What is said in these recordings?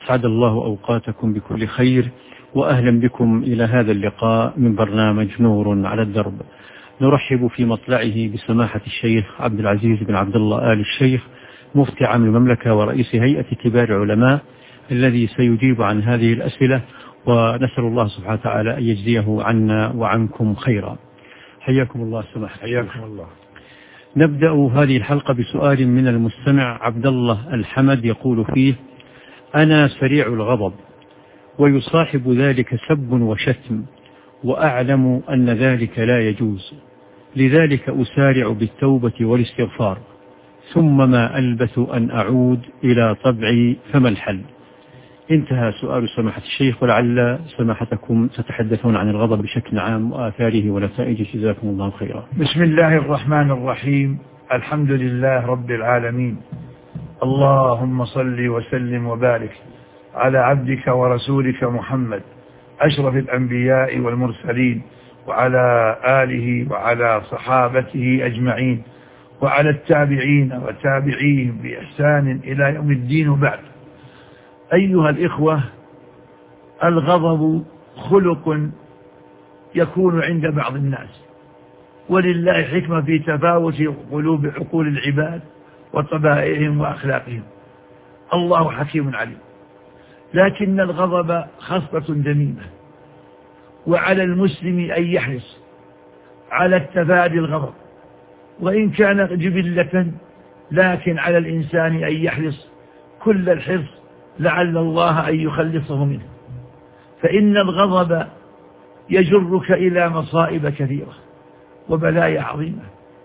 أسعد الله أوقاتكم بكل خير، وأهلا بكم إلى هذا اللقاء من برنامج نور على الدرب. نرحب في مطلعه بسماحة الشيخ عبد العزيز بن عبد الله آل الشيخ مفتي عام المملكة ورئيس هيئة كبار علماء، الذي سيجيب عن هذه الأسئلة، ونسأل الله سبحانه وتعالى أن يجزيه عنا وعنكم خيرا. حياكم الله سماحة. حياكم الله. نبدأ هذه الحلقة بسؤال من المستمع عبد الله الحمد، يقول فيه: أنا سريع الغضب ويصاحب ذلك سب وشتم، وأعلم أن ذلك لا يجوز، لذلك أسارع بالتوبة والاستغفار، ثم ما ألبث أن أعود إلى طبعي، فما الحل؟ انتهى سؤال سماحة الشيخ، ولعل سماحتكم تتحدثون عن الغضب بشكل عام وآثاره ونتائجه، جزاكم الله خيرا. بسم الله الرحمن الرحيم، الحمد لله رب العالمين، اللهم صل وسلم وبارك على عبدك ورسولك محمد أشرف الأنبياء والمرسلين، وعلى آله وعلى صحابته أجمعين، وعلى التابعين وتابعيهم بإحسان إلى يوم الدين. وبعد، أيها الإخوة، الغضب خلق يكون عند بعض الناس، ولله حكمة في تفاوت قلوب عقول العباد وطبائعهم وأخلاقهم، الله حكيم عليم. لكن الغضب خصلة ذميمة، وعلى المسلم أن يحرص على التفادي الغضب، وإن كان جبلة، لكن على الإنسان أن يحرص كل الحرص لعل الله أن يخلصه منه، فإن الغضب يجرك إلى مصائب كثيرة وبلايا عظيمة.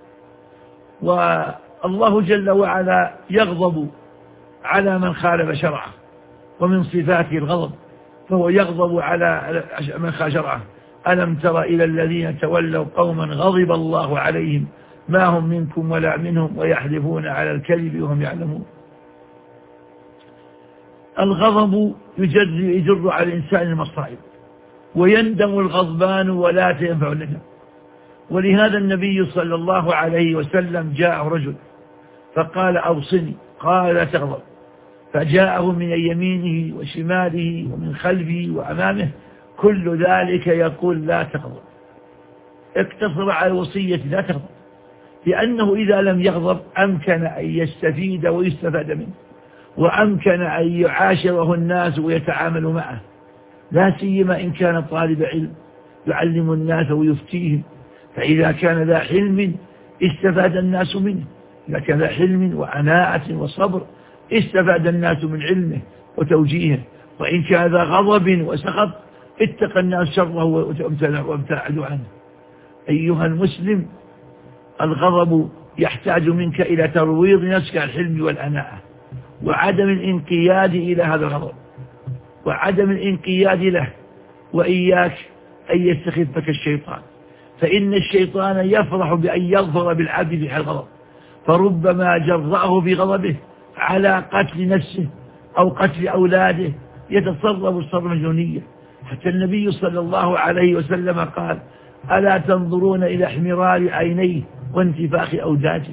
والله جل وعلا يغضب على من خالف شرعه، ومن صفاته الغضب، فهو يغضب على من خالف شرعه. ألم تر إلى الذين تولوا قوما غضب الله عليهم ما هم منكم ولا منهم ويحلفون على الكذب وهم يعلمون. الغضب يجر على الإنسان المصائب، ويندم الغضبان ولا تنفع الندم. ولهذا النبي صلى الله عليه وسلم جاء رجل فقال: أوصني. قال: لا تغضب. فجاءه من يمينه وشماله ومن خلفه وأمامه كل ذلك يقول: لا تغضب. اقتصر على الوصية لا تغضب، لأنه إذا لم يغضب أمكن أن يستفيد ويستفاد منه، وأمكن أن يعاشره الناس ويتعاملوا معه، لا سيما إن كان طالب علم يعلم الناس ويفتيهم، فإذا كان ذا حلم استفاد الناس منه، إذا كان ذا حلم وعناءة وصبر استفاد الناس من علمه وتوجيهه، وإن كان ذا غضب وسخط اتقى الناس شره وابتعدوا عنه. أيها المسلم، الغضب يحتاج منك إلى ترويض نفسك عن الحلم والأناءة، وعدم الانقياد إلى هذا الغضب، وعدم الانقياد له، وإياك أن يستخفك الشيطان، فإن الشيطان يفرح بأن يظفر بالعبد في حال الغضب، فربما جرأه بغضبه على قتل نفسه أو قتل أولاده، يتصرف تصرفا مجنونيا. حتى النبي صلى الله عليه وسلم قال: ألا تنظرون إلى احمرار عينيه وانتفاخ أوداجه؟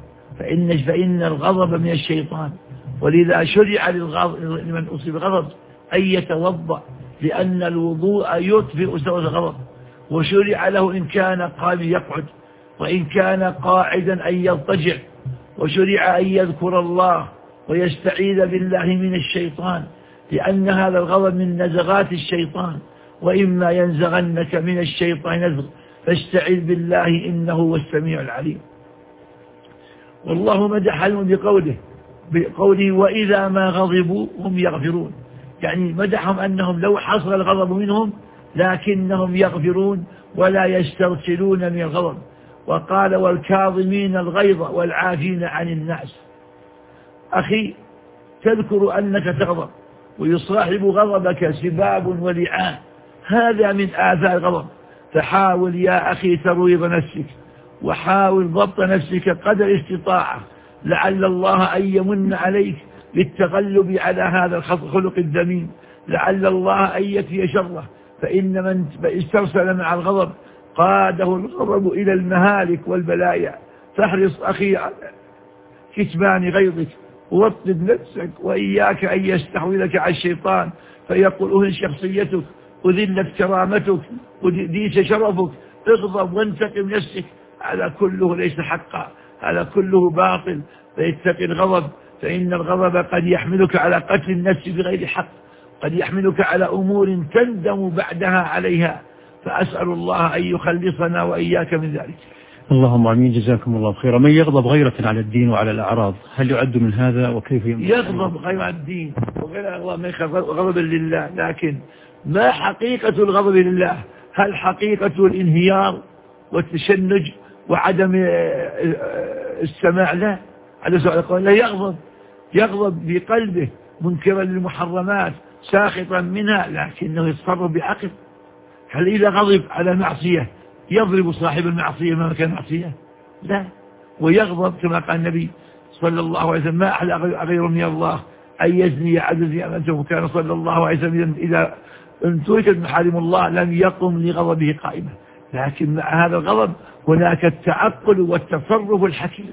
فإن الغضب من الشيطان، ولذا شرع لمن أصيب غضب أن يتوضأ، لأن الوضوء يطفئ سوء الغضب، وشرع له إن كان قائما يقعد، وإن كان قاعدا أن يضطجع، وشرع أن يذكر الله ويستعيذ بالله من الشيطان، لأن هذا الغضب من نزغات الشيطان، وإما ينزغنك من الشيطان نزغ فاستعذ بالله إنه هو السميع العليم. والله مدحهم بقوله: وإذا ما غضبوا هم يغفرون، يعني مدحهم أنهم لو حصل الغضب منهم لكنهم يغفرون ولا يسترسلون من الغضب. وقال: والكاظمين الغيظ والعافين عن الناس. أخي، تذكر أنك تغضب ويصاحب غضبك سباب ولعان، هذا من آثار الغضب، فحاول يا أخي ترويض نفسك، وحاول ضبط نفسك قدر الاستطاعة، لعل الله أن يمن عليك بالتغلب على هذا الخلق الذميم، لعل الله أن يكفي شره، فإن من استرسل مع الغضب قاده الغضب إلى المهالك والبلايا. فاحرص أخي على كتمان غيظك ووطد نفسك، وإياك أن يستحوذك على الشيطان فيقول أهل شخصيتك، أذلت كرامتك، وديس شرفك، اغضب وانتقم نفسك. هذا كله ليس حقا، هذا كله باطل. فيتقي الغضب، فإن الغضب قد يحملك على قتل النفس بغير حق، قد يحملك على أمور تندم بعدها عليها. فأسأل الله أن يخلصنا وإياك من ذلك. اللهم امين. جزاكم الله خيرا. من يغضب غيرة على الدين وعلى الأعراض هل يعد من هذا؟ وكيف يغضب غير الدين وغير غضب لله، لكن ما حقيقة الغضب لله؟ هل حقيقة الانهيار والتشنج وعدم السماع؟ لا، على سؤال القول لا. يغضب بقلبه منكرا للمحرمات ساخطا منها، لكنه يتصرف بعقل. هل إذا غضب على معصية يضرب صاحب المعصية ما كان معصية؟ لا. ويغضب كما قال النبي صلى الله عليه وسلم: ما أحلى غير من الله أن يزني عجزي أمانته. كان صلى الله عليه وسلم إذا انتهكت محارم الله لم يقم لغضبه قائمة. لكن مع هذا الغضب هناك التعقل والتصرف الحكيم.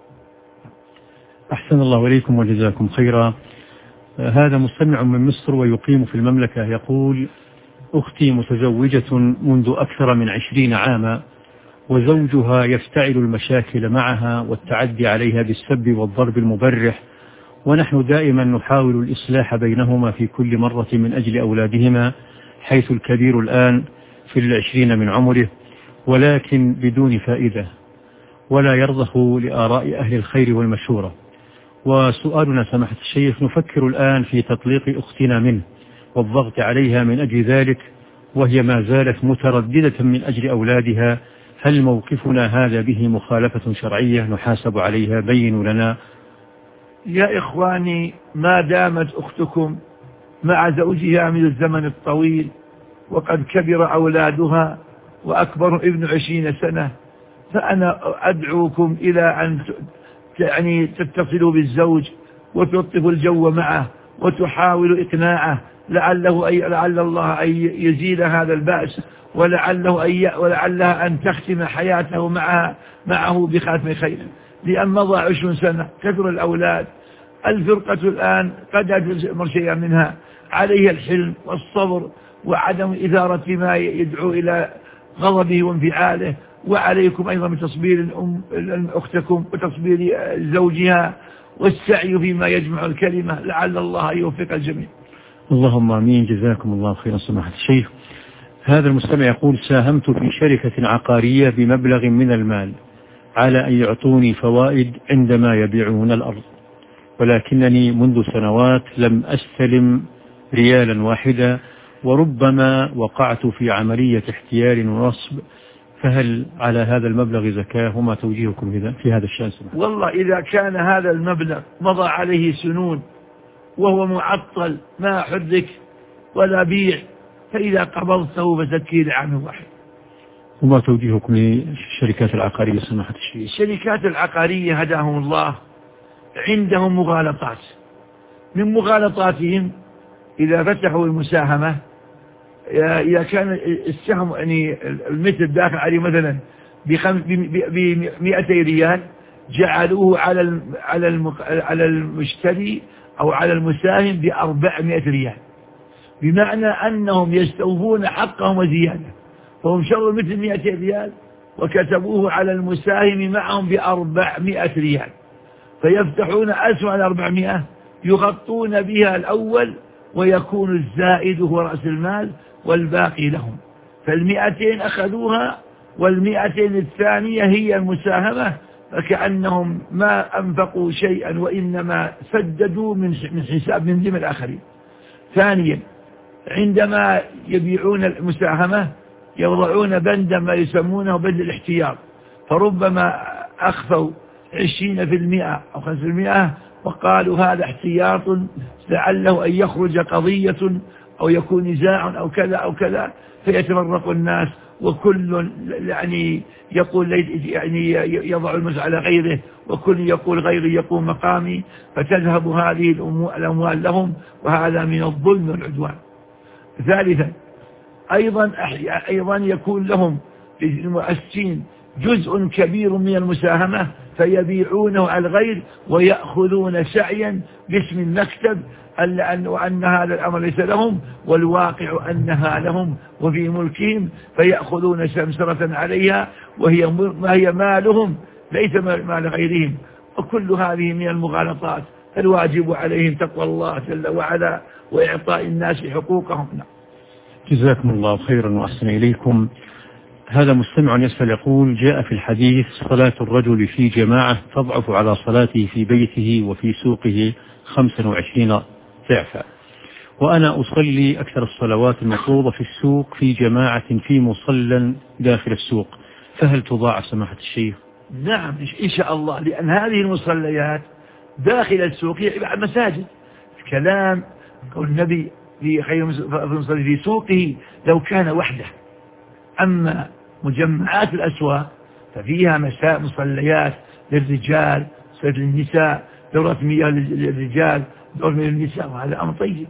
أحسن الله إليكم وجزاكم خيرا. هذا مستمع من مصر ويقيم في المملكة يقول: أختي متزوجة منذ أكثر من 20 عاما، وزوجها يفتعل المشاكل معها والتعدي عليها بالسب والضرب المبرح، ونحن دائما نحاول الإصلاح بينهما في كل مرة من أجل أولادهما، حيث الكبير الآن في 20 من عمره، ولكن بدون فائدة، ولا يرضخ لآراء أهل الخير والمشورة. وسؤالنا سماحة الشيخ: نفكر الآن في تطليق أختنا منه والضغط عليها من أجل ذلك، وهي ما زالت مترددة من أجل أولادها. هل موقفنا هذا به مخالفة شرعية نحاسب عليها؟ بينوا لنا. يا إخواني، ما دامت أختكم مع زوجها من الزمن الطويل وقد كبر أولادها وأكبر ابن 20 سنة، فأنا أدعوكم إلى أن تتصلوا بالزوج وتلطفوا الجو معه وتحاولوا إقناعه، لعل الله أن يزيل هذا البأس، ولعلها أن تختم حياته معه بخاتم خير. لأن مضى 20 سنة، كثر الأولاد، الفرقة الآن قد أمر شيئا منها، عليها الحلم والصبر وعدم إثارة ما يدعو إلى غضبه وانفعاله. وعليكم أيضا بتصبير أختكم وتصبير زوجها والسعي فيما يجمع الكلمة، لعل الله يوفق الجميع. اللهم آمين. جزاكم الله خيرا سماحة الشيخ. هذا المستمع يقول: ساهمت في شركة عقارية بمبلغ من المال على أن يعطوني فوائد عندما يبيعون الأرض، ولكنني منذ سنوات لم أستلم ريالا واحدا، وربما وقعت في عملية احتيال ونصب. فهل على هذا المبلغ زكاة؟ وما توجيهكم في هذا الشأن؟ والله إذا كان هذا المبلغ مضى عليه سنون وهو معطل ما حرك ولا بيع، فإذا قبضته فزكيه لعام واحد. وما توجيهكم للشركات العقارية سماحة الشيخ؟ الشركات العقارية هداهم الله عندهم مغالطات. من مغالطاتهم إذا فتحوا المساهمة، إذا كان السهم يعني المثل داخل عليه مثلا ب200 ريال، جعلوه على المشتري أو على المساهم ب400 ريال، بمعنى أنهم يستوفون حقهم وزيادة. فهم شروا مثل 200 ريال وكتبوه على المساهم معهم ب400 ريال، فيفتحون أسهم على 400 يغطون بها الأول، ويكون الزائد هو رأس المال والباقي لهم. ف200 أخذوها، وال200 الثانية هي المساهمة، فكأنهم ما أنفقوا شيئا وإنما سددوا من حساب من ذمة الآخرين. ثانيا، عندما يبيعون المساهمة يوضعون بندا ما يسمونه بند الاحتياط، فربما أخفوا 20% أو 5%، وقالوا هذا احتياط لعله أن يخرج قضية أو يكون نزاع أو كذا أو كذا، فيتفرق الناس، وكل يعني يقول يعني يضع المزع على غيره، وكل يقول غيري يقوم مقامي، فتذهب هذه الأموال لهم، وهذا من الظلم والعدوان. ثالثا، أيضا يكون لهم المؤسسين جزء كبير من المساهمة فيبيعونه على الغير ويأخذون سعيا باسم المكتب وأن هذا الأمر ليس لهم، والواقع أنها لهم وفي ملكهم، فيأخذون سمسرة عليها وهي مالهم ليس مال غيرهم. وكل هذه من المغالطات، الواجب عليهم تقوى الله جل وعلا وإعطاء الناس حقوقهم. جزاكم الله خيرا وأحسن إليكم. هذا مستمع يسأل يقول: جاء في الحديث صلاة الرجل في جماعة تضعف على صلاته في بيته وفي سوقه 25 ضعفا، وأنا أصلي أكثر الصلوات المفروضة في السوق في جماعة في مصلى داخل السوق، فهل تضاعف سماحة الشيخ؟ نعم إن شاء الله، لأن هذه المصليات داخل السوق هي مساجد. كلام قول النبي في خير المصلي في سوقه لو كان وحده. أما مجمعات الأسواق ففيها مصليات للرجال، صلاة للنساء، دورة مياه للرجال، دورة مياه للنساء، وهذا أمر طيب.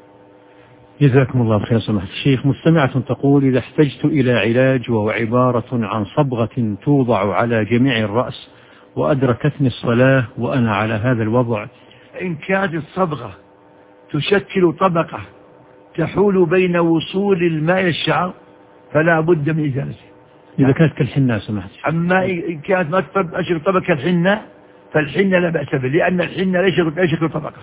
جزاكم الله خير سماحة الشيخ. مستمعة تقول: إذا احتجت إلى علاج وهو عبارة عن صبغة توضع على جميع الرأس وأدركتني الصلاة وأنا على هذا الوضع. إن كانت الصبغة تشكل طبقة تحول بين وصول الماء إلى الشعر فلا بد من إزالته. إذا كانت كالحنة سماحة الشيخ. أما إن كانت ما تشكل طبقة الحنة فالحنة لا بأس به، لأن الحنة لا يشكل طبقة.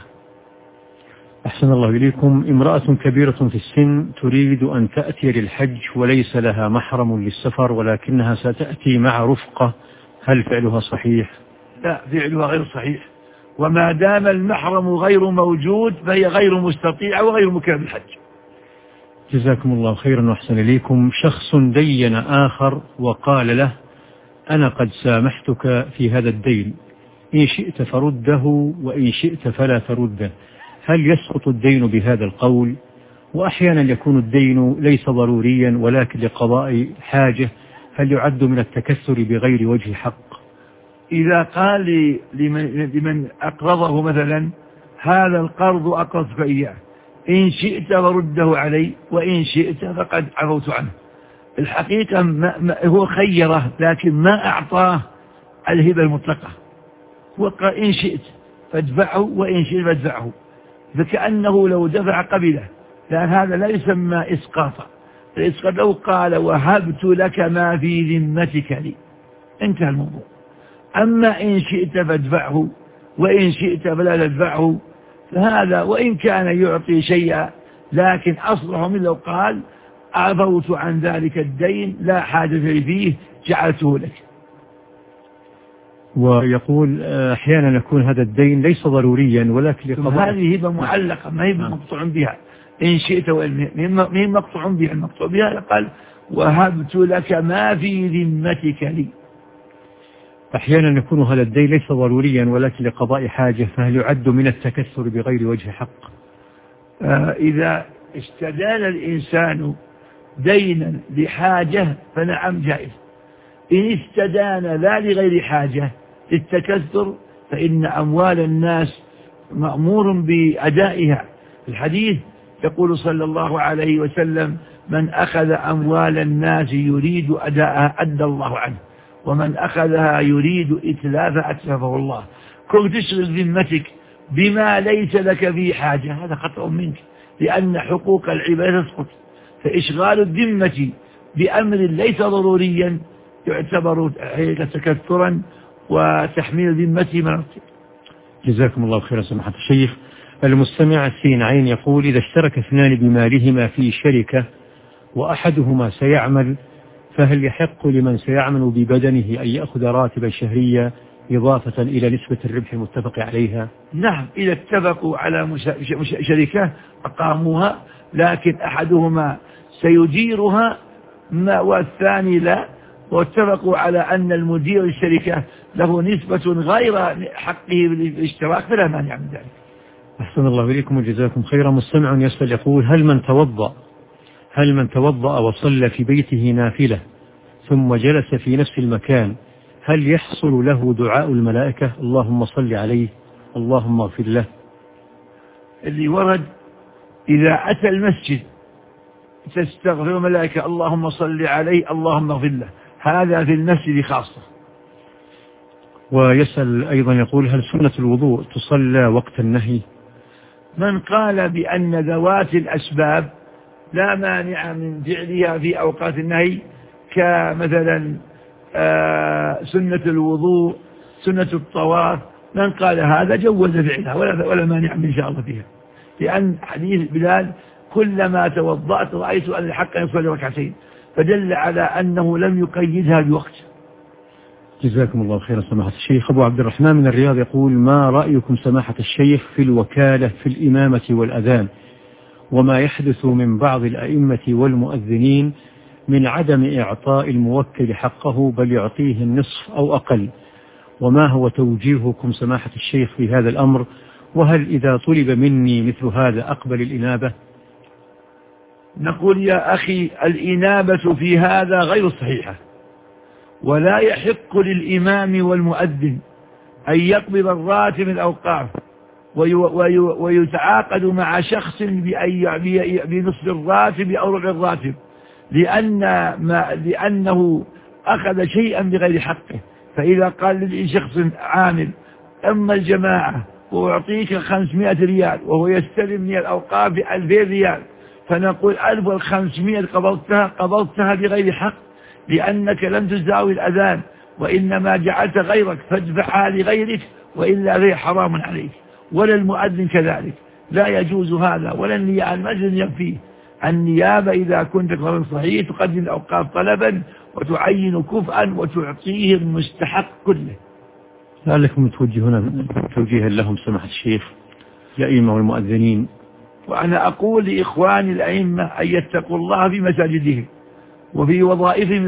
أحسن الله إليكم. امرأة كبيرة في السن تريد أن تأتي للحج وليس لها محرم للسفر ولكنها ستأتي مع رفقة، هل فعلها صحيح؟ لا، فعلها غير صحيح، وما دام المحرم غير موجود فهي غير مستطيعة وغير مكلف بالحج. جزاكم الله خيرا وأحسن إليكم. شخص دين آخر وقال له: أنا قد سامحتك في هذا الدين، إن شئت فرده وإن شئت فلا ترده، هل يسقط الدين بهذا القول؟ وأحيانا يكون الدين ليس ضروريا ولكن لقضاء حاجة، هل يعد من التكثر بغير وجه حق؟ إذا قال لمن أقرضه مثلا: هذا القرض أقرضتك إياه، إن شئت فرده علي وإن شئت فقد عفوت عنه. الحقيقة هو خيره لكن ما أعطاه الهبة المطلقة، هو قال: إن شئت فادفعه وإن شئت فادفعه، فكأنه لو دفع قبله، لأن هذا لا يسمى إسقاطا. الإسقاط لو قال: وهبت لك ما في ذمتك لي، انتهى الموضوع. أما إن شئت فادفعه وإن شئت فلا تدفعه، فهذا وإن كان يعطي شيئا لكن أصلح من لو قال: عفوت عن ذلك الدين لا حاجة لي فيه جعلته لك. ويقول أحيانا يكون هذا الدين ليس ضروريا ولكن لقضاء. هذه هبة معلقة ما هي مقطوع بها، إن شئت وإن مقطوع بها. المقطوع بها قال: وهبت لك ما في ذمتك لي. أحيانا يكون هذا الدين ليس ضروريا ولكن لقضاء حاجة، فهل يعد من التكثر بغير وجه حق؟ إذا استدان الإنسان دينا لحاجة فنعم جائز. إن استدان لا لغير حاجة للتكثر فإن أموال الناس مأمور بأدائها. الحديث يقول صلى الله عليه وسلم: من أخذ أموال الناس يريد أداءها أدى الله عنه، ومن أخذها يريد إتلافها أتلفه الله. كنت تشغل ذمتك بما ليس لك فيه حاجة هذا خطأ منك، لأن حقوق العباد تسقط. فإشغال الذمة بأمر ليس ضروريا يعتبر تكثرا وتحميل ذمته من. جزاكم الله خيرا سماحة الشيخ. المستمع سين عين يقول: إذا اشترك اثنان بمالهما في شركة وأحدهما سيعمل، فهل يحق لمن سيعمل ببدنه أن يأخذ راتبا شهريا إضافة إلى نسبة الربح المتفق عليها؟ نعم، إذا اتفقوا على شركة أقاموها لكن أحدهما سيديرها والثاني لا، واتفقوا على أن المدير الشركة له نسبة غير حقه بالاشتراك فلا مانع من ذلك. أحسن الله إليكم وجزاكم خيرا. مستمع يسأل يقول: هل من توضأ وصلى في بيته نافلة ثم جلس في نفس المكان هل يحصل له دعاء الملائكة اللهم صل عليه اللهم اغفر له؟ اللي ورد إذا أتى المسجد تستغفر الملائكة اللهم صل عليه اللهم اغفر له، هذا في المسجد خاصة. ويسأل أيضا يقول هل سنة الوضوء تصلى وقت النهي؟ من قال بأن ذوات الأسباب لا مانع من فعلها في أوقات النهي كمثلا سنة الوضوء، سنة الطواف، من قال هذا جوز فعلها ولا مانع من شاء الله فيها، لأن حديث بلال كلما توضأت رأيت أن الحق يصلي ركعتين، فدل على أنه لم يقيدها بوقت. جزاكم الله خيرا سماحة الشيخ. أبو عبد الرحمن من الرياض يقول ما رأيكم سماحة الشيخ في الوكالة في الإمامة والأذان وما يحدث من بعض الأئمة والمؤذنين من عدم إعطاء الموكل حقه بل يعطيه النصف أو أقل، وما هو توجيهكم سماحة الشيخ في هذا الأمر، وهل إذا طلب مني مثل هذا أقبل الإنابة؟ نقول يا أخي الإنابة في هذا غير صحيحة، ولا يحق للإمام والمؤذن أن يقبض الراتب الأوقاف ويتعاقد مع شخص بنصف الراتب أو ربع الراتب، لأنه أخذ شيئا بغير حقه. فإذا قال لشخص عامل أما الجماعة وأعطيك 500 ريال وهو يستلم من الأوقاف 2000 ريال، فنقول 1500 قبضتها بغير حق، لأنك لم تزاوي الأذان وإنما جعلت غيرك فادفعها لغيرك، وإلا غير حرام عليك. ولا المؤذن كذلك، لا يجوز هذا، ولا النيابة المجلس يكفيه. النيابة إذا كنت قبل صحيح تقدم الأوقاف طلبا وتعين كفءا وتعطيه المستحق كله. لعلكم توجهون توجيها لهم سماحة الشيخ الأئمة والمؤذنين. وأنا أقول لإخواني الأئمة أن يتقوا الله في مساجدهم وفي وظائفهم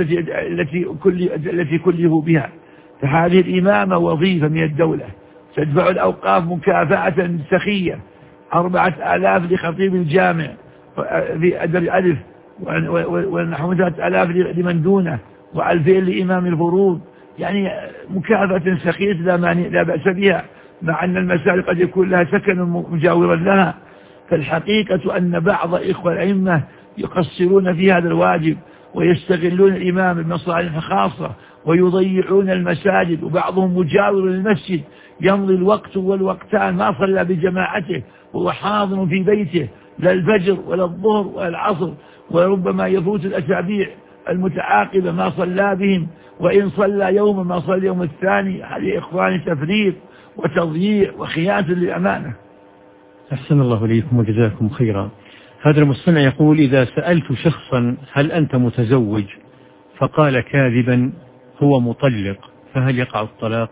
التي كلفوا بها، فهذه الإمامة وظيفة من الدولة، تدفع الأوقاف مكافأة سخية 4000 لخطيب الجامع في ألف، ونحو 3000 لمن دونه، و2000 لإمام الفروض، يعني مكافأة سخية لا بأس بها، مع أن المساجد قد يكون لها سكن مجاورا لها. فالحقيقة أن بعض إخوة الأئمة يقصرون في هذا الواجب ويستغلون الإمام بمصالح خاصة ويضيعون المساجد، وبعضهم مجاور للمسجد يمضي الوقت والوقتان ما صلى بجماعته وهو حاضر في بيته، لا الفجر ولا الظهر ولا العصر، وربما يفوت الأسابيع المتعاقبة ما صلى بهم، وإن صلى يوما ما صلى يوم الثاني. هذه إخواني تفريط وتضييع وخيانة للأمانة. أحسن الله إليكم وجزاكم خيرا. هذا المستمع يقول إذا سألت شخصا هل أنت متزوج فقال كاذبا هو مطلق، فهل يقع الطلاق؟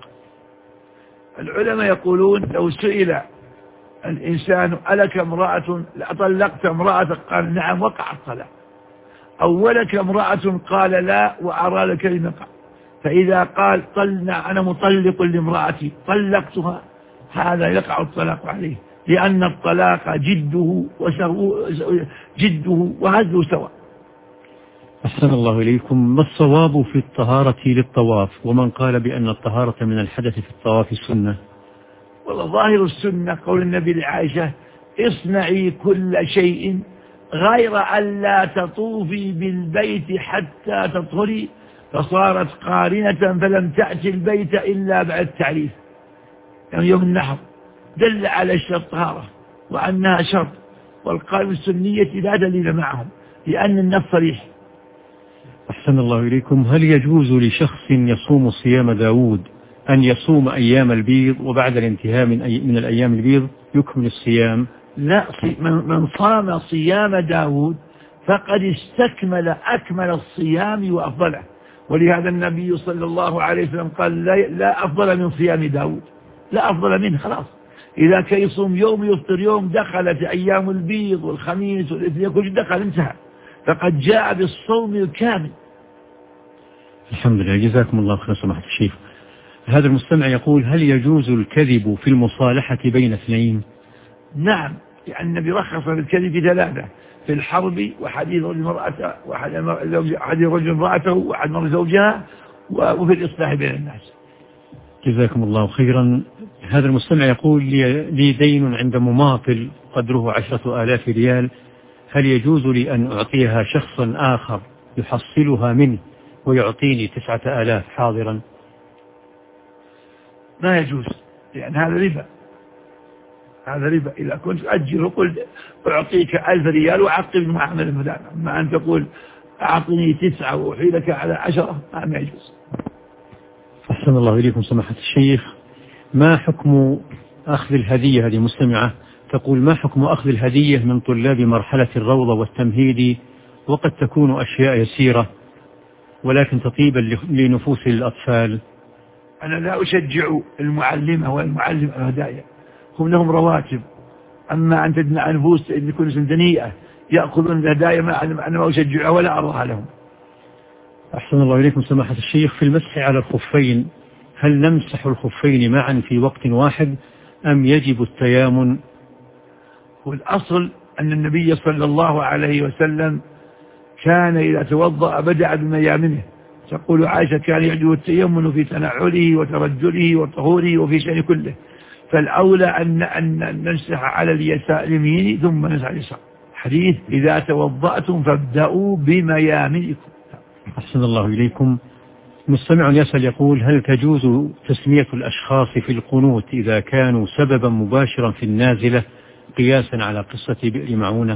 العلماء يقولون لو سئل الإنسان ألك امرأة طلقت امرأتك قال نعم وقع الطلاق، أو ولك امرأة قال لا وأراد الكلمة يقع. فإذا قال أنا مطلق لامرأتي طلقتها، هذا يقع الطلاق عليه، لأن الطلاق جده وهزه سواء. أحسن الله إليكم. ما الصواب في الطهارة للطواف، ومن قال بأن الطهارة من الحدث في الطواف سنة؟ والله ظاهر السنة قول النبي لعائشة اصنعي كل شيء غير أن لا تطوفي بالبيت حتى تطهري، فصارت قارنة فلم تأتي البيت إلا بعد التعريف، يعني يوم النحر، دل على الطهارة وأنها شرط، والقائل السنية لا دليل معهم لأن النص صريح. أحسن الله إليكم. هل يجوز لشخص يصوم صيام داود أن يصوم أيام البيض وبعد الانتهاء من الأيام البيض يكمل الصيام؟ لا، من صام صيام داود فقد استكمل أكمل الصيام وأفضله، ولهذا النبي صلى الله عليه وسلم قال لا أفضل من صيام داود، لا أفضل منه، خلاص. إذا كان يصوم يوم يفطر يوم دخلت أيام البيض والخميس والاثنين كل دخل انتهى، فقد جاء بالصوم الكامل. الحمد لله، جزاكم الله خير سماحة الشيخ. هذا المستمع يقول هل يجوز الكذب في المصالحة بين اثنين؟ نعم، يعني النبي رخص بالكذب في ثلاثة: في الحرب، وحديث المرأة، وحديث رجل امرأته، وحد مر زوجها، وفي الإصلاح بين الناس. جزاكم الله خيرا. هذا المستمع يقول لي دين عند مماطل قدره 10,000 ريال، هل يجوز لي أن أعطيها شخصا آخر يحصلها منه ويعطيني 9000 حاضرا؟ ما يجوز، لأن هذا ربا، هذا ربا. إذا كنت أجر وقل أعطيك 1000 ريال وعقب معاملة فلان، أما أن تقول أعطني 9 وأحيلك على 10، ما يجوز. أحسن الله إليكم سماحة الشيخ. ما حكم أخذ الهدية؟ هذه مستمعة تقول: ما حكم أخذ الهدية من طلاب مرحلة الروضة والتمهيدي، وقد تكون أشياء يسيرة ولكن تطيبا لنفوس الأطفال؟ أنا لا أشجع المعلمة والمعلم الهدايا، هم لهم رواتب، أما أن تدمع نفوس أن يكون سندنية يأخذون الهدايا، أنا ما أشجعها ولا أرضها لهم. أحسن الله إليكم سماحة الشيخ. في المسح على الخفين، هل نمسح الخفين معا في وقت واحد أم يجب التيامن؟ والأصل أن النبي صلى الله عليه وسلم كان إذا توضأ بدأ بميامنه. تقول عائشة: كان يعجبه التيمن في تنعله وترجله وطهوره وفي شأن كله، فالأولى أن نمسح على اليمين ثم نمسح على اليسار. حديث: إذا توضأتم فابدأوا بميامنكم. أحسن الله إليكم. مستمع يسأل يقول: هل تجوز تسمية الأشخاص في القنوت إذا كانوا سببا مباشرا في النازلة، قياسا على قصة بئر معونة؟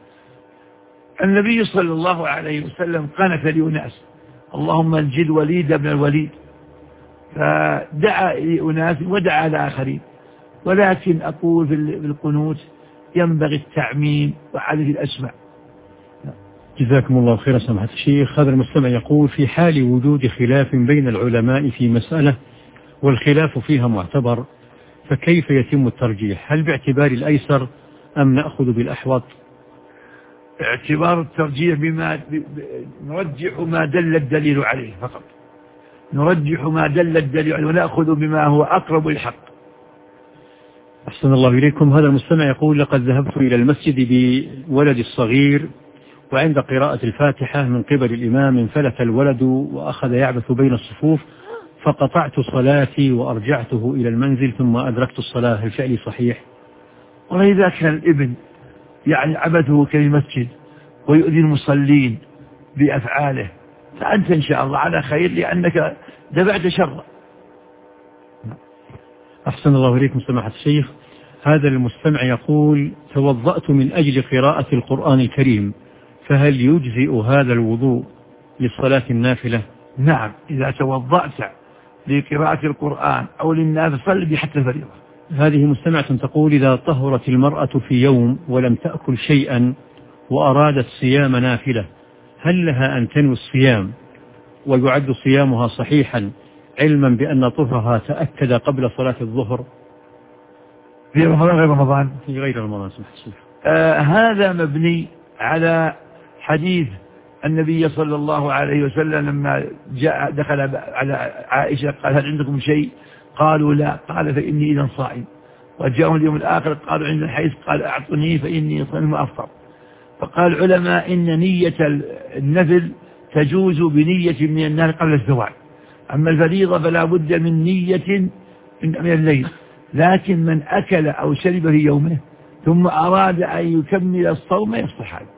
النبي صلى الله عليه وسلم قنت لأناس: اللهم انجد وليد بن الوليد، فدعا لأناس ودعا لآخرين. ولكن أقول في القنوت ينبغي التعميم وعدد الأسماء. جزاكم الله خيرا سماحة الشيخ. هذا المستمع يقول: في حال وجود خلاف بين العلماء في مسألة والخلاف فيها معتبر، فكيف يتم الترجيح؟ هل باعتبار الأيسر أم نأخذ بالأحوط؟ اعتبار الترجيح نرجح ما دل الدليل عليه فقط، نرجح ما دل الدليل عليه ونأخذ بما هو أقرب للحق. أحسن الله إليكم. هذا المستمع يقول: لقد ذهبت إلى المسجد بولدي الصغير، وعند قراءة الفاتحة من قبل الإمام انفلت الولد وأخذ يعبث بين الصفوف، فقطعت صلاتي وأرجعته إلى المنزل ثم أدركت الصلاة، هل فعلي صحيح؟ وإذا كان الابن يعني عبثه كالمسجد ويؤذي المصلين بأفعاله، فأنت إن شاء الله على خير، لأنك دفعت شر. أحسن الله إليكم سماحة الشيخ. هذا المستمع يقول: توضأت من أجل قراءة القرآن الكريم، فهل يجزئ هذا الوضوء للصلاة النافلة؟ نعم، إذا توضأت لقراءة القرآن أو للنافلة صل بحتى الفريضة. هذه مستمعة تقول: إذا طهرت المرأة في يوم ولم تأكل شيئا وأرادت صيام نافلة، هل لها أن تنوي الصيام ويعد صيامها صحيحا علما بأن طهرها تأكد قبل صلاة الظهر؟ في رمضان غير رمضان؟ في غير رمضان سمحت الشيخ. هذا مبني على حديث النبي صلى الله عليه وسلم لما جاء دخل على عائشة قال: هل عندكم شيء؟ قالوا لا. قال: فإني إذا صائم. وجاءهم اليوم الآخر قالوا: عند الحيث. قال: أعطني فإني صائم وأفطر. فقال العلماء إن نية النفل تجوز بنية من النهار قبل الزوال، أما الفريضة فلا بد من نية من الليل. لكن من أكل أو شرب في يومه ثم أراد أن يكمل الصوم يصح هذا.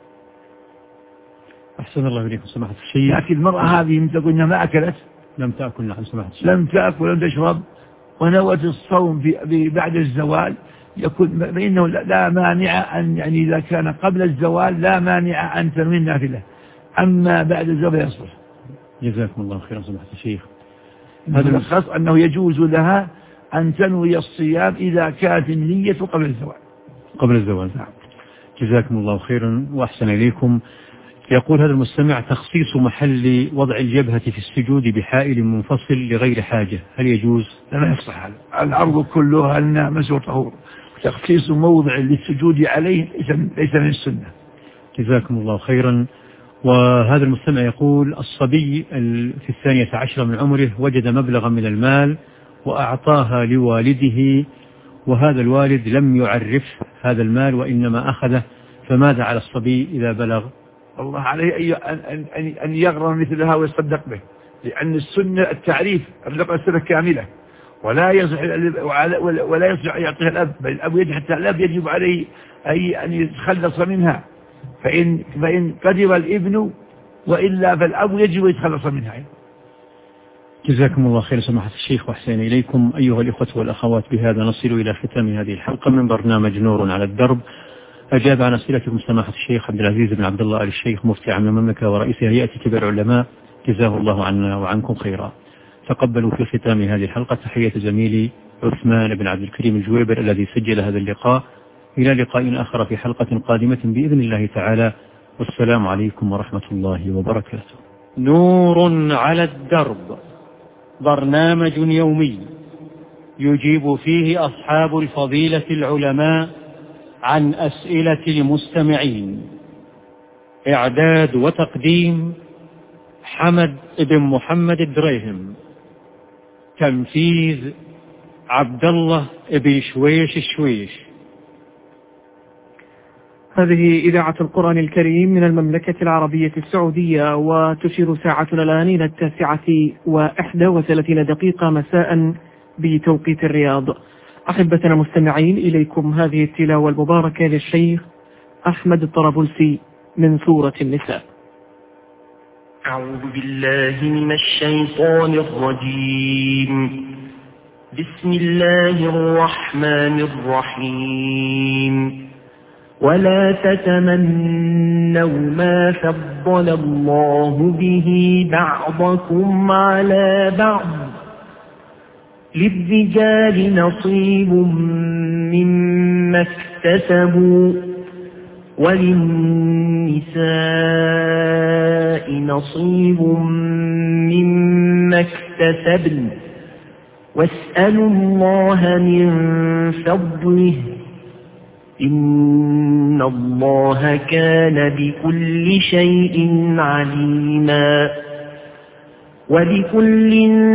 أحسن الله إليكم سماحة الشيخ. لكن المرأة هذه من تقول إنها ما أكلت، لم تأكل، نعم سماحة الشيخ، لم تأكل ولم تشرب ونوت الصوم بعد الزوال، يكون فإنه لا مانع أن، يعني إذا كان قبل الزوال لا مانع أن تنوي النافلة، أما بعد الزوال يصح. جزاكم الله خيرا سماحة الشيخ. هذا الخاص أنه يجوز لها أن تنوي الصيام إذا كانت النية قبل الزوال. قبل الزوال، نعم. جزاكم الله خيرا وأحسن إليكم. يقول هذا المستمع: تخصيص محل وضع الجبهة في السجود بحائل منفصل لغير حاجة، هل يجوز؟ لا يصح هذا. الأرض كلها النامس وطهور، تخصيص موضع للسجود عليه ليس من السنة. جزاكم الله خيرا. وهذا المستمع يقول: الصبي في 12 من عمره وجد مبلغا من المال وأعطاها لوالده، وهذا الوالد لم يعرف هذا المال وإنما أخذه، فماذا على الصبي إذا بلغ؟ الله عليه أن يغرم مثلها ويصدق به، لأن السنة التعريف السنة كاملة، ولا يصح أن يعطيها الأب، بل الأب يجب حتى الأب يجب عليه أن يتخلص منها. فإن قدر الابن وإلا فالأب يجب يتخلص منها. جزاكم الله خير سماحة الشيخ وأحسن إليكم. أيها الإخوة والأخوات، بهذا نصل إلى ختام هذه الحلقة من برنامج نور على الدرب. أجاب عن أسئلتكم سماحة الشيخ عبد العزيز بن عبد الله آل الشيخ مفتي عام المملكة ورئيس هيئة كبار العلماء، جزاه الله عنا وعنكم خيرا. تقبلوا في ختام هذه الحلقة تحية زميلي عثمان بن عبد الكريم الجويبر الذي سجل هذا اللقاء. إلى لقاء آخر في حلقة قادمة بإذن الله تعالى، والسلام عليكم ورحمة الله وبركاته. نور على الدرب، برنامج يومي يجيب فيه أصحاب الفضيلة العلماء عن أسئلة المستمعين. إعداد وتقديم حمد بن محمد الدريهم. تنفيذ عبد الله بن شويش الشويش. هذه إذاعة القرآن الكريم من المملكة العربية السعودية، وتشير ساعتنا الآن إلى 9:31 مساء بتوقيت الرياض. أحبتنا المستمعين، إليكم هذه التلاوة المباركة للشيخ أحمد الطرابلسي من سورة النساء. أعوذ بالله من الشيطان الرجيم. بسم الله الرحمن الرحيم. ولا تتمنوا ما فضل الله به بعضكم على بعض، للرجال نصيب مما اكتسبوا وللنساء نصيب مما اكتسبن، واسألوا الله من فضله إن الله كان بكل شيء عليما. ولكل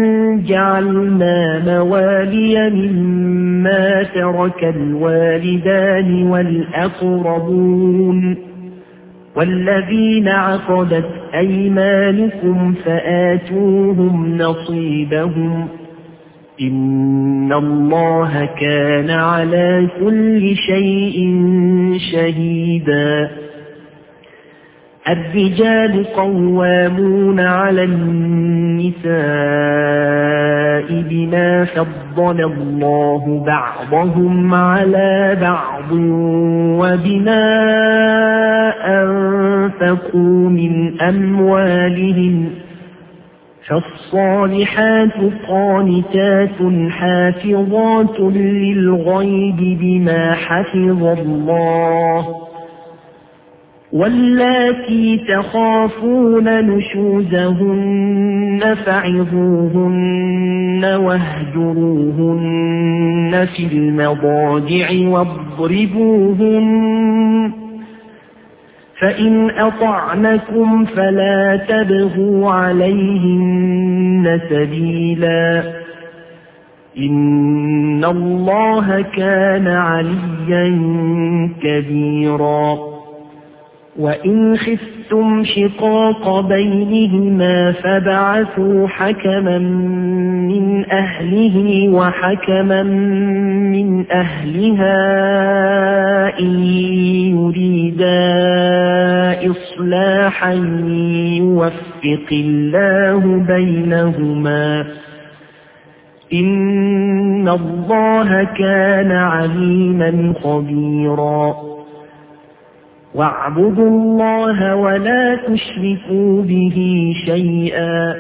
جعلنا موالي مما ترك الوالدان والأقربون والذين عقدت أيمانكم فآتوهم نصيبهم إن الله كان على كل شيء شهيدا. الرجال قوامون على النساء بما فضل الله بعضهم على بعض وبما أنفقوا من أموالهم، فالصالحات قانتات حافظات للغيب بما حفظ الله، واللاتي تخافون نشوزهن فعظوهن واهجروهن في المضاجع واضربوهن، فإن أطعنكم فلا تبغوا عليهن سبيلا إن الله كان عليا كبيرا. وإن خفتم شقاق بينهما فابعثوا حكما من أهله وحكما من أهلها إن يريدا إصلاحا يوفق الله بينهما إن الله كان عليما خبيرا. واعبدوا الله ولا تشركوا به شيئا،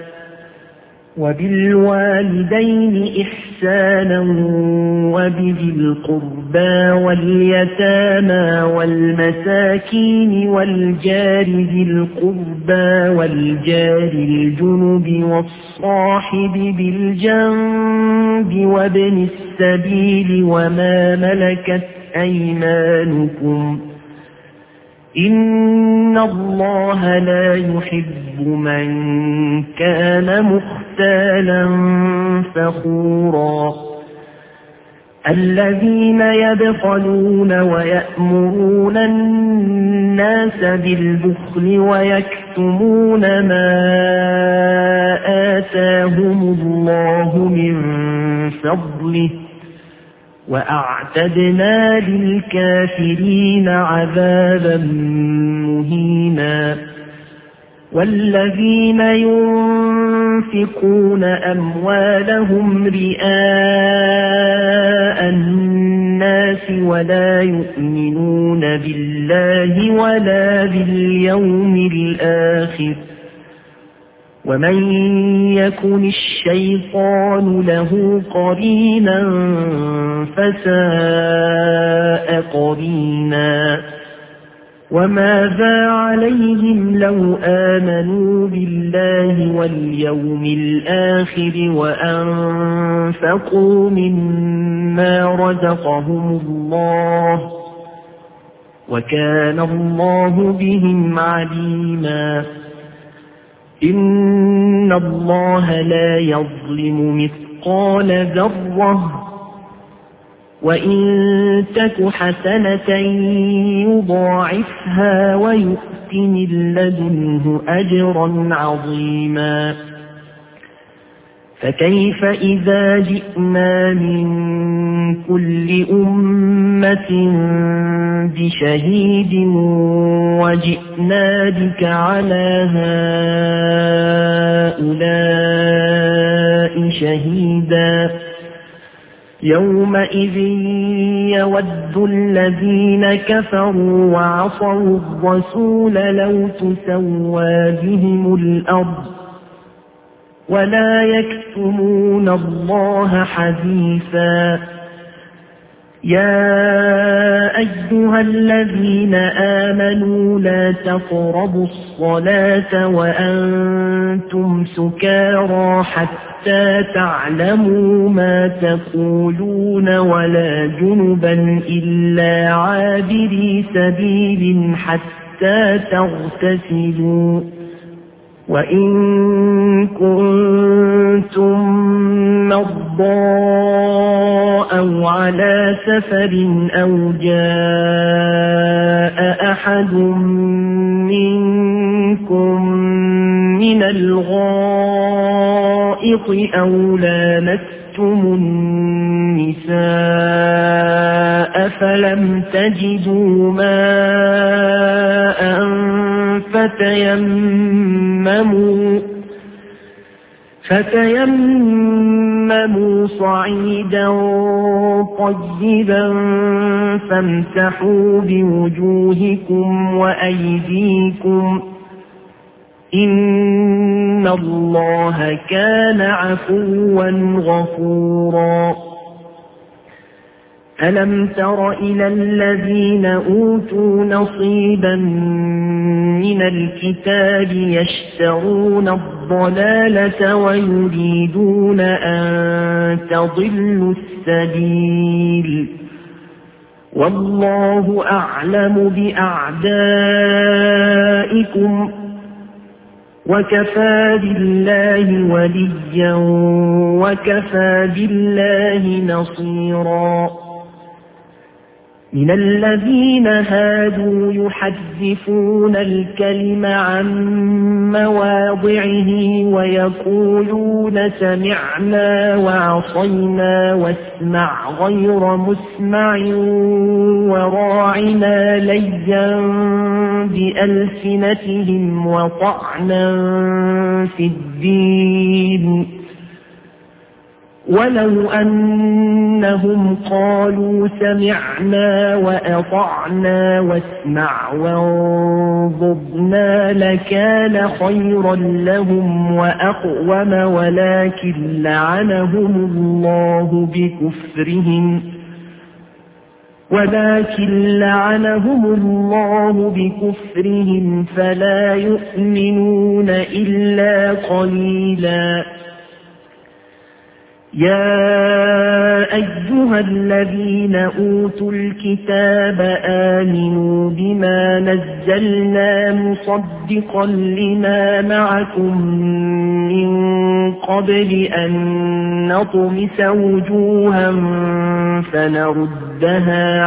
وبالوالدين إحسانا وبذي القربى واليتامى والمساكين والجار ذي القربى والجار الجنب والصاحب بالجنب وابن السبيل وما ملكت أيمانكم إن الله لا يحب من كان مختالا فخورا. الذين يبخلون ويأمرون الناس بالبخل ويكتمون ما آتاهم الله من فضله وأعتدنا للكافرين عذابا مهينا. والذين ينفقون أموالهم رئاء الناس ولا يؤمنون بالله ولا باليوم الآخر ومن يكن الشيطان له قرينا فساء قرينا وماذا عليهم لو آمنوا بالله واليوم الآخر وأنفقوا مما رزقهم الله وكان الله بهم عليما إن الله لا يظلم مثقال ذرة وإن تك حسنة يضاعفها ويؤت من لدنه أجرا عظيما فكيف إذا جئنا من كل أمة بشهيد وجئنا بك على هؤلاء شهيدا يومئذ يود الذين كفروا وعصوا الرسول لو تسوى بهم الأرض ولا يكتمون الله حديثا يا أيها الذين آمنوا لا تقربوا الصلاة وأنتم سكارى حتى تعلموا ما تقولون ولا جنبا إلا عابري سبيل حتى تغتسلوا وإن كنتم مرضى أو على سفر أو جاء أحد منكم من الغائط أو لامستم النساء فلم تجدوا ماء فتيمموا صعيدا طيبا فامسحوا بوجوهكم وأيديكم إن الله كان عفوا غفورا ألم تر إلى الذين أوتوا نصيبا من الكتاب يشترون الضلالة ويريدون أن تضلوا السبيل والله أعلم بأعدائكم وكفى بالله وليا وكفى بالله نصيرا من الذين هادوا يحرفون الكلم عن مواضعه ويقولون سمعنا وعصينا واسمع غير مسمع وراعنا ليا بألسنتهم وطعنا في الدين ولو أنهم قالوا سمعنا وأطعنا واسمع وانظرنا لكان خيرا لهم وأقوم ولكن لعنهم الله بكفرهم فلا يؤمنون إلا قليلا يا أيها الذين أوتوا الكتاب آمنوا بما نزلنا مصدقا لما معكم من قبل أن نطمس وجوها فنردها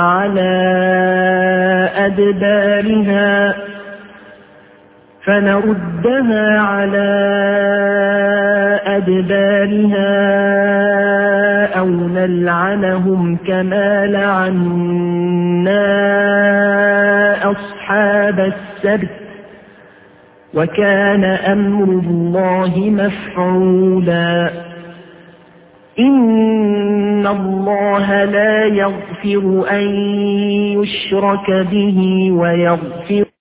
على أدبارها أو نلعنهم كما لعنا أصحاب السبت وكان أمر الله مفعولا. إن الله لا يغفر أن يشرك به ويغفر